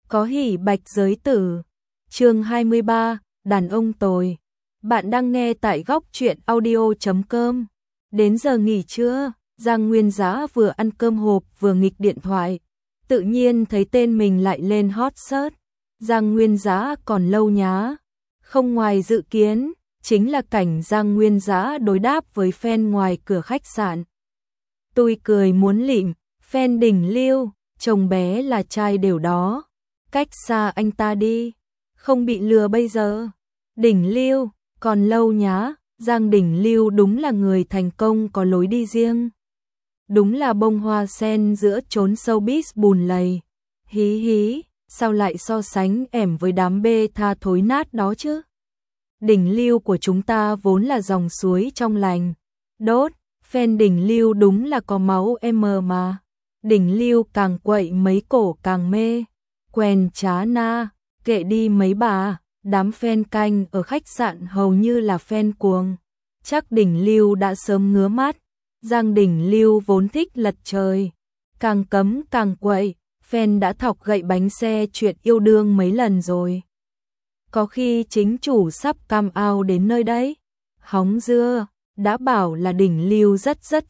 Có hỉ bạch giới tử. Chương 23, đàn ông tồi. Bạn đang nghe tại góc truyện audio.com. Đến giờ nghỉ trưa, Giang Nguyên Giá vừa ăn cơm hộp vừa nghịch điện thoại. Tự nhiên thấy tên mình lại lên hot search. Giang Nguyên Giá còn lâu nhá. Không ngoài dự kiến, chính là cảnh Giang Nguyên Giá đối đáp với fan ngoài cửa khách sạn. Tôi cười muốn lịm, fan đỉnh lưu, chồng bé là trai đều đó. Cách xa anh ta đi, không bị lừa bây giờ. Đỉnh lưu, còn lâu nhá, Giang Đỉnh Lưu đúng là người thành công có lối đi riêng. Đúng là bông hoa sen giữa chốn showbiz bùn lầy. Hí hí, sao lại so sánh ẻm với đám bê tha thối nát đó chứ? Đỉnh Lưu của chúng ta vốn là dòng suối trong lành. Đốt, fan Đỉnh Lưu đúng là có máu em mà. Đỉnh Lưu càng quậy mấy cổ càng mê. Quen chá na, kệ đi mấy bà, đám fan canh ở khách sạn hầu như là fan cuồng. Chắc Đỉnh Lưu đã sớm ngứa mắt. Giang Đỉnh Lưu vốn thích lật trời. Càng cấm càng quậy, fan đã thọc gậy bánh xe chuyện yêu đương mấy lần rồi. Có khi chính chủ sắp cam out đến nơi đấy. Hóng dưa, đã bảo là Đỉnh Lưu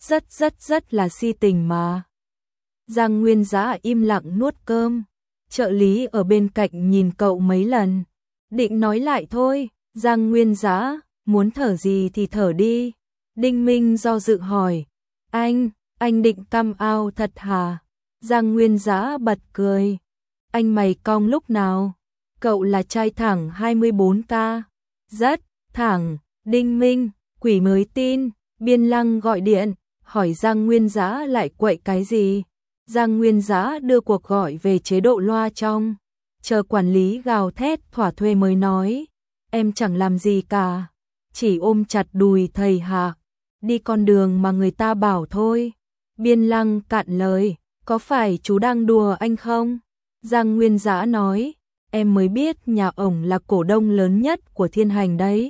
rất là si tình mà. Giang Nguyên Giá im lặng nuốt cơm. Trợ lý ở bên cạnh nhìn cậu mấy lần. Định nói lại thôi, Giang Nguyên Giá, muốn thở gì thì thở đi. Đinh Minh do dự hỏi, anh định come out thật hả? Giang Nguyên Giá bật cười. Anh mày cong lúc nào? Cậu là trai thẳng 24K. Rất thẳng. Đinh Minh, quỷ mới tin. Biên Lăng gọi điện, hỏi Giang Nguyên Giá lại quậy cái gì? Giang Nguyên Giá đưa cuộc gọi về chế độ loa trong. Chờ quản lý gào thét thỏa thuê mới nói. Em chẳng làm gì cả. Chỉ ôm chặt đùi thầy hạ. Đi con đường mà người ta bảo thôi. Biên Lăng cạn lời. Có phải chú đang đùa anh không? Giang Nguyên Giá nói. Em mới biết nhà ổng là cổ đông lớn nhất của Thiên Hành đấy.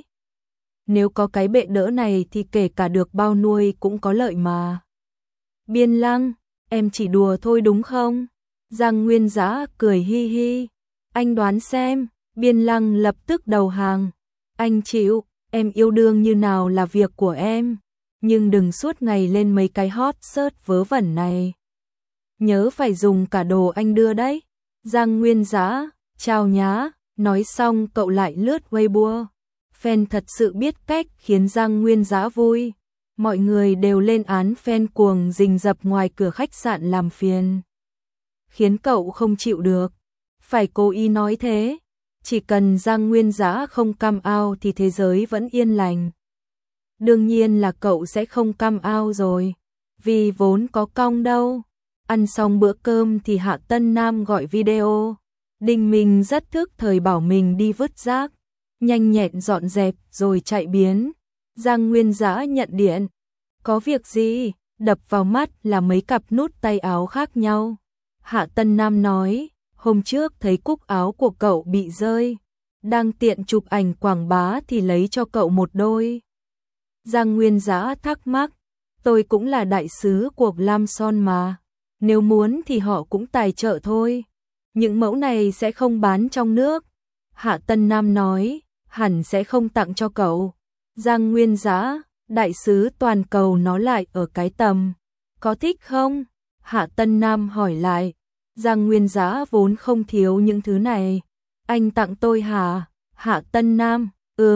Nếu có cái bệ đỡ này thì kể cả được bao nuôi cũng có lợi mà. Biên Lăng, em chỉ đùa thôi đúng không? Giang Nguyên Giá cười hi hi. Anh đoán xem. Biên Lăng lập tức đầu hàng. Anh chịu, em yêu đương như nào là việc của em. Nhưng đừng suốt ngày lên mấy cái hot search vớ vẩn này. Nhớ phải dùng cả đồ anh đưa đấy. Giang Nguyên Giá, chào nhá. Nói xong cậu lại lướt Weibo. Fan thật sự biết cách khiến Giang Nguyên Giá vui. Mọi người đều lên án fan cuồng rình rập ngoài cửa khách sạn làm phiền. Khiến cậu không chịu được. Phải cố ý nói thế. Chỉ cần Giang Nguyên Giá không come out thì thế giới vẫn yên lành. Đương nhiên là cậu sẽ không come out rồi. Vì vốn có cong đâu. Ăn xong bữa cơm thì Hạ Tân Nam gọi video. Đinh Minh rất thức thời bảo mình đi vứt rác. Nhanh nhẹn dọn dẹp rồi chạy biến. Giang Nguyên Giá nhận điện. Có việc gì? Đập vào mắt là mấy cặp nút tay áo khác nhau. Hạ Tân Nam nói, hôm trước thấy cúc áo của cậu bị rơi. Đang tiện chụp ảnh quảng bá thì lấy cho cậu một đôi. Giang Nguyên Giá thắc mắc, tôi cũng là đại sứ của Lam Son mà. Nếu muốn thì họ cũng tài trợ thôi. Những mẫu này sẽ không bán trong nước. Hạ Tân Nam nói, hẳn sẽ không tặng cho cậu. Giang Nguyên Giá, đại sứ toàn cầu nó lại ở cái tầm. Có thích không? Hạ Tân Nam hỏi lại. Giang Nguyên Giá vốn không thiếu những thứ này. Anh tặng tôi hả? Hạ Tân Nam,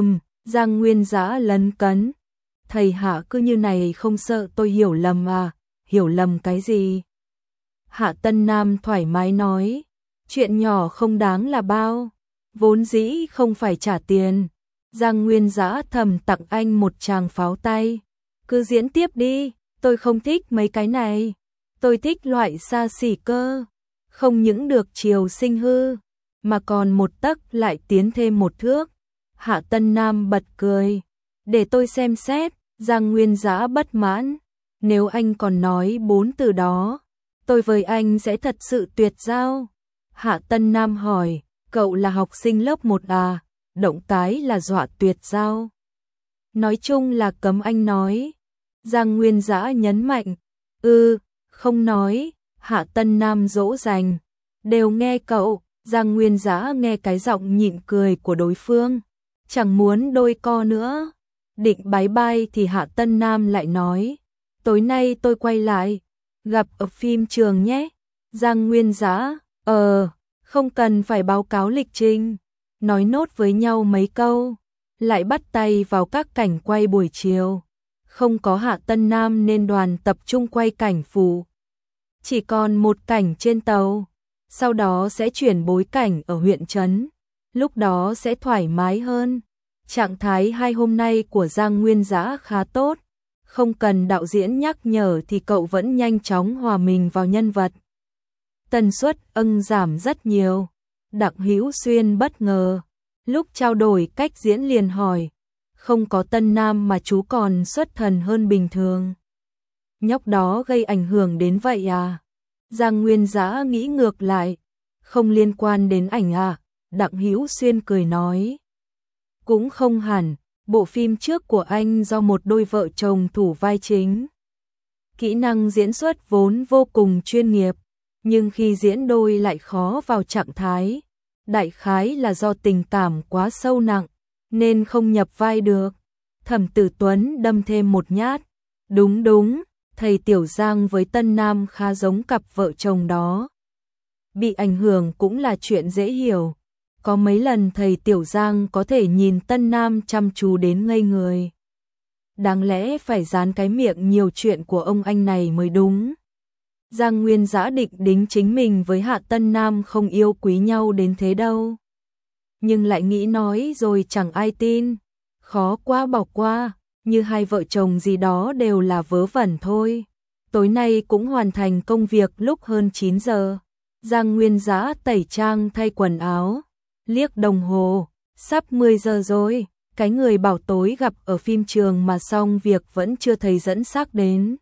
Giang Nguyên Giá lấn cấn. Thầy Hạ cứ như này không sợ tôi hiểu lầm à? Hiểu lầm cái gì? Hạ Tân Nam thoải mái nói. Chuyện nhỏ không đáng là bao. Vốn dĩ không phải trả tiền. Giang Nguyên Giá thầm tặng anh một tràng pháo tay. Cứ diễn tiếp đi, tôi không thích mấy cái này. Tôi thích loại xa xỉ cơ. Không những được chiều sinh hư, mà còn một tấc lại tiến thêm một thước. Hạ Tân Nam bật cười. Để tôi xem xét. Giang Nguyên Giá bất mãn. Nếu anh còn nói 4 từ đó, tôi với anh sẽ thật sự tuyệt giao. Hạ Tân Nam hỏi, cậu là học sinh lớp 1 à? Động cái là dọa tuyệt giao. Nói chung là cấm anh nói. Giang Nguyên Giá nhấn mạnh. Không nói. Hạ Tân Nam dỗ dành. Đều nghe cậu. Giang Nguyên Dã nghe cái giọng nhịn cười của đối phương, chẳng muốn đôi co nữa. Định bái bai thì Hạ Tân Nam lại nói, tối nay tôi quay lại, gặp ở phim trường nhé. Giang Nguyên Dã, không cần phải báo cáo lịch trình. Nói nốt với nhau mấy câu, lại bắt tay vào các cảnh quay buổi chiều. Không có Hạ Tân Nam nên đoàn tập trung quay cảnh phụ. Chỉ còn một cảnh trên tàu, sau đó sẽ chuyển bối cảnh ở huyện trấn. Lúc đó sẽ thoải mái hơn. Trạng thái 2 hôm nay của Giang Nguyên Dã khá tốt, không cần đạo diễn nhắc nhở thì cậu vẫn nhanh chóng hòa mình vào nhân vật. Tần suất giảm rất nhiều. Đặng Hữu Xuyên bất ngờ, lúc trao đổi cách diễn liền hỏi, không có Tân Nam mà chú còn xuất thần hơn bình thường. Nhóc đó gây ảnh hưởng đến vậy à? Giang Nguyên Dã nghĩ ngược lại, không liên quan đến ảnh à? Đặng Hữu Xuyên cười nói, cũng không hẳn, bộ phim trước của anh do một đôi vợ chồng thủ vai chính. Kỹ năng diễn xuất vốn vô cùng chuyên nghiệp, nhưng khi diễn đôi lại khó vào trạng thái. Đại khái là do tình cảm quá sâu nặng, nên không nhập vai được. Thẩm Tử Tuấn đâm thêm một nhát. Đúng, thầy Tiểu Giang với Tân Nam khá giống cặp vợ chồng đó. Bị ảnh hưởng cũng là chuyện dễ hiểu. Có mấy lần thầy Tiểu Giang có thể nhìn Tân Nam chăm chú đến ngây người. Đáng lẽ phải dán cái miệng nhiều chuyện của ông anh này mới đúng. Giang Nguyên Dã định đính chính mình với Hạ Tân Nam không yêu quý nhau đến thế đâu. Nhưng lại nghĩ nói rồi chẳng ai tin. Khó quá bỏ qua, như hai vợ chồng gì đó đều là vớ vẩn thôi. Tối nay cũng hoàn thành công việc lúc hơn 9 giờ. Giang Nguyên Dã tẩy trang thay quần áo, liếc đồng hồ, sắp 10 giờ rồi. Cái người bảo tối gặp ở phim trường mà xong việc vẫn chưa thấy dẫn xác đến.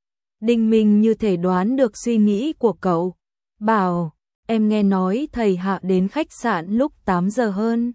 Đinh Minh như thể đoán được suy nghĩ của cậu, bảo, em nghe nói thầy Hạ đến khách sạn lúc 8 giờ hơn.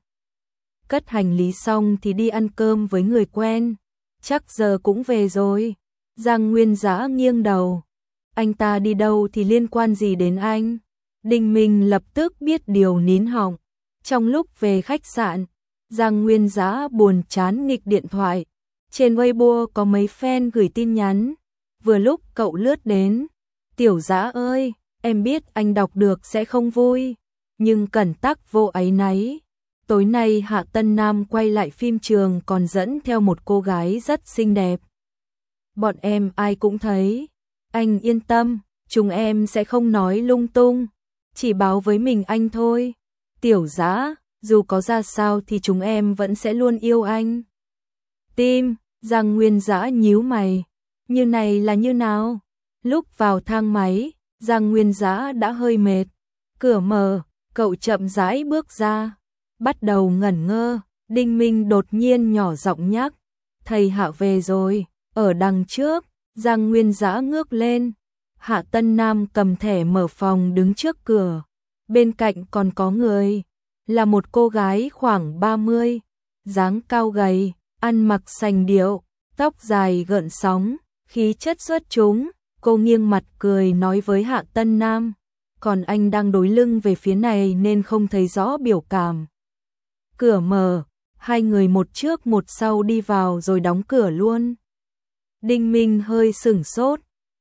Cất hành lý xong thì đi ăn cơm với người quen, chắc giờ cũng về rồi. Giang Nguyên Dã nghiêng đầu, anh ta đi đâu thì liên quan gì đến anh? Đinh Minh lập tức biết điều nín họng. Trong lúc về khách sạn, Giang Nguyên Dã buồn chán nghịch điện thoại. Trên Weibo có mấy fan gửi tin nhắn. Vừa lúc cậu lướt đến, Tiểu Dã ơi, em biết anh đọc được sẽ không vui, nhưng cẩn tắc vô áy náy. Tối nay Hạ Tân Nam quay lại phim trường còn dẫn theo một cô gái rất xinh đẹp. Bọn em ai cũng thấy, anh yên tâm, chúng em sẽ không nói lung tung, chỉ báo với mình anh thôi. Tiểu Dã, dù có ra sao thì chúng em vẫn sẽ luôn yêu anh. Tim, Giang Nguyên Dã nhíu mày. Như này là như nào? Lúc vào thang máy, Giang Nguyên Dã đã hơi mệt. Cửa mở, cậu chậm rãi bước ra, bắt đầu ngẩn ngơ. Đinh Minh đột nhiên nhỏ giọng nhắc, thầy Hạ về rồi. Ở đằng trước, Giang Nguyên Dã ngước lên. Hạ Tân Nam cầm thẻ mở phòng đứng trước cửa. Bên cạnh còn có người, là một cô gái khoảng 30, dáng cao gầy, ăn mặc sành điệu, tóc dài gợn sóng. Khí chất xuất chúng, cô nghiêng mặt cười nói với Hạ Tân Nam, còn anh đang đối lưng về phía này nên không thấy rõ biểu cảm. Cửa mở, hai người một trước một sau đi vào rồi đóng cửa luôn. Đinh Minh hơi sửng sốt,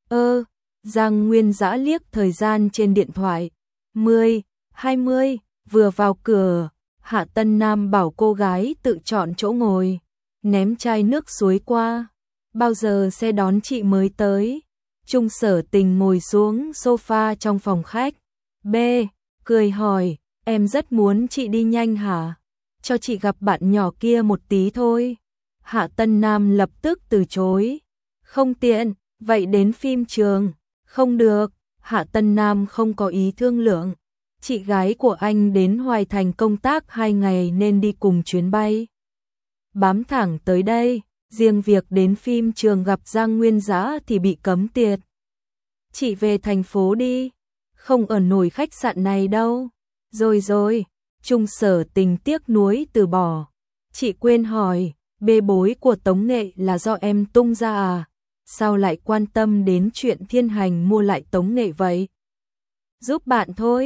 Giang Nguyên Dã liếc thời gian trên điện thoại, 10, 20, vừa vào cửa, Hạ Tân Nam bảo cô gái tự chọn chỗ ngồi, ném chai nước suối qua. Bao giờ xe đón chị mới tới? Trung Sở Tình ngồi xuống sofa trong phòng khách. B, cười hỏi, em rất muốn chị đi nhanh hả? Cho chị gặp bạn nhỏ kia một tí thôi. Hạ Tân Nam lập tức từ chối. Không tiện, vậy đến phim trường. Không được, Hạ Tân Nam không có ý thương lượng. Chị gái của anh đến Hoài Thành công tác 2 ngày nên đi cùng chuyến bay. Bám thẳng tới đây. Riêng việc đến phim trường gặp Giang Nguyên Dã thì bị cấm tiệt. Chị về thành phố đi, không ở nổi khách sạn này đâu. Rồi, Trung Sở Tình tiếc nuối từ bỏ. Chị quên hỏi, bê bối của Tống Nghệ là do em tung ra à? Sao lại quan tâm đến chuyện Thiên Hành mua lại Tống Nghệ vậy? Giúp bạn thôi,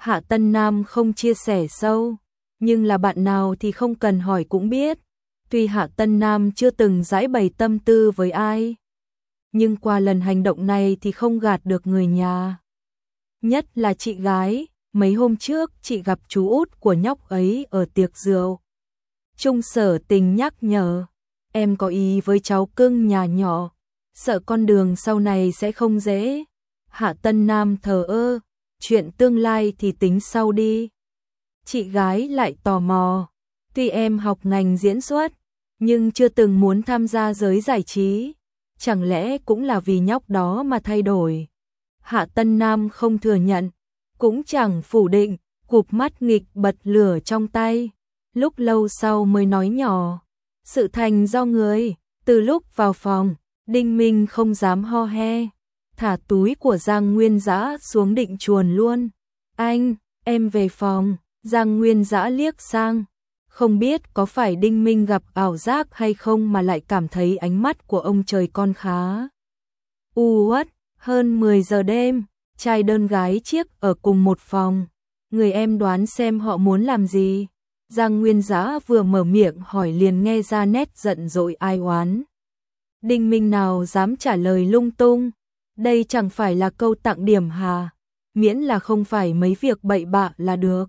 Hạ Tân Nam không chia sẻ sâu, nhưng là bạn nào thì không cần hỏi cũng biết. Tuy Hạ Tân Nam chưa từng giải bày tâm tư với ai, nhưng qua lần hành động này thì không gạt được người nhà. Nhất là chị gái, mấy hôm trước chị gặp chú út của nhóc ấy ở tiệc rượu. Trung Sở Tình nhắc nhở, em có ý với cháu cưng nhà nhỏ, sợ con đường sau này sẽ không dễ. Hạ Tân Nam thờ ơ, chuyện tương lai thì tính sau đi. Chị gái lại tò mò, tuy em học ngành diễn xuất, nhưng chưa từng muốn tham gia giới giải trí, chẳng lẽ cũng là vì nhóc đó mà thay đổi? Hạ Tân Nam không thừa nhận, cũng chẳng phủ định, cụp mắt nghịch bật lửa trong tay. Lúc lâu sau mới nói nhỏ, sự thành do người. Từ lúc vào phòng, Đinh Minh không dám ho he, thả túi của Giang Nguyên Dã xuống định chuồn luôn. Anh, em về phòng. Giang Nguyên Dã liếc sang, không biết có phải Đinh Minh gặp ảo giác hay không mà lại cảm thấy ánh mắt của ông trời con khá u uất. Hơn 10 giờ đêm, trai đơn gái chiếc ở cùng một phòng. Người em đoán xem họ muốn làm gì? Giang Nguyên Dã vừa mở miệng hỏi liền nghe ra nét giận dỗi ai oán. Đinh Minh nào dám trả lời lung tung, đây chẳng phải là câu tặng điểm hà, miễn là không phải mấy việc bậy bạ là được.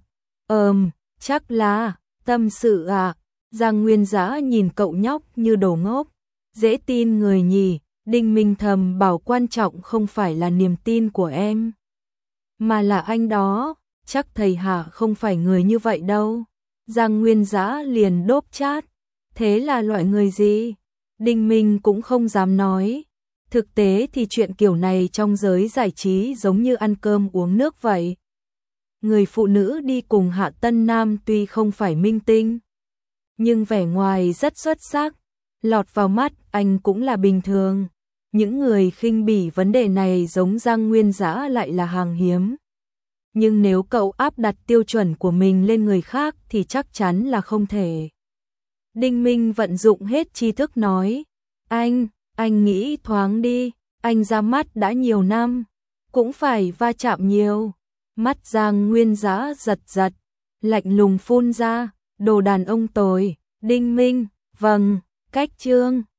Chắc là, tâm sự à? Giang Nguyên Dã nhìn cậu nhóc như đồ ngốc, dễ tin người nhỉ. Đinh Minh thầm bảo quan trọng không phải là niềm tin của em, mà là anh đó, chắc thầy Hạ không phải người như vậy đâu. Giang Nguyên Dã liền đốp chát, thế là loại người gì? Đinh Minh cũng không dám nói. Thực tế thì chuyện kiểu này trong giới giải trí giống như ăn cơm uống nước vậy. Người phụ nữ đi cùng Hạ Tân Nam tuy không phải minh tinh, nhưng vẻ ngoài rất xuất sắc, lọt vào mắt anh cũng là bình thường. Những người khinh bỉ vấn đề này giống Giang Nguyên Dã lại là hàng hiếm. Nhưng nếu cậu áp đặt tiêu chuẩn của mình lên người khác thì chắc chắn là không thể. Đinh Minh vận dụng hết tri thức nói, anh nghĩ thoáng đi, anh ra mắt đã nhiều năm, cũng phải va chạm nhiều. Mắt Giang Nguyên Dã giật giật, lạnh lùng phun ra, đồ đàn ông tồi. Đinh Minh, vâng, cách chương.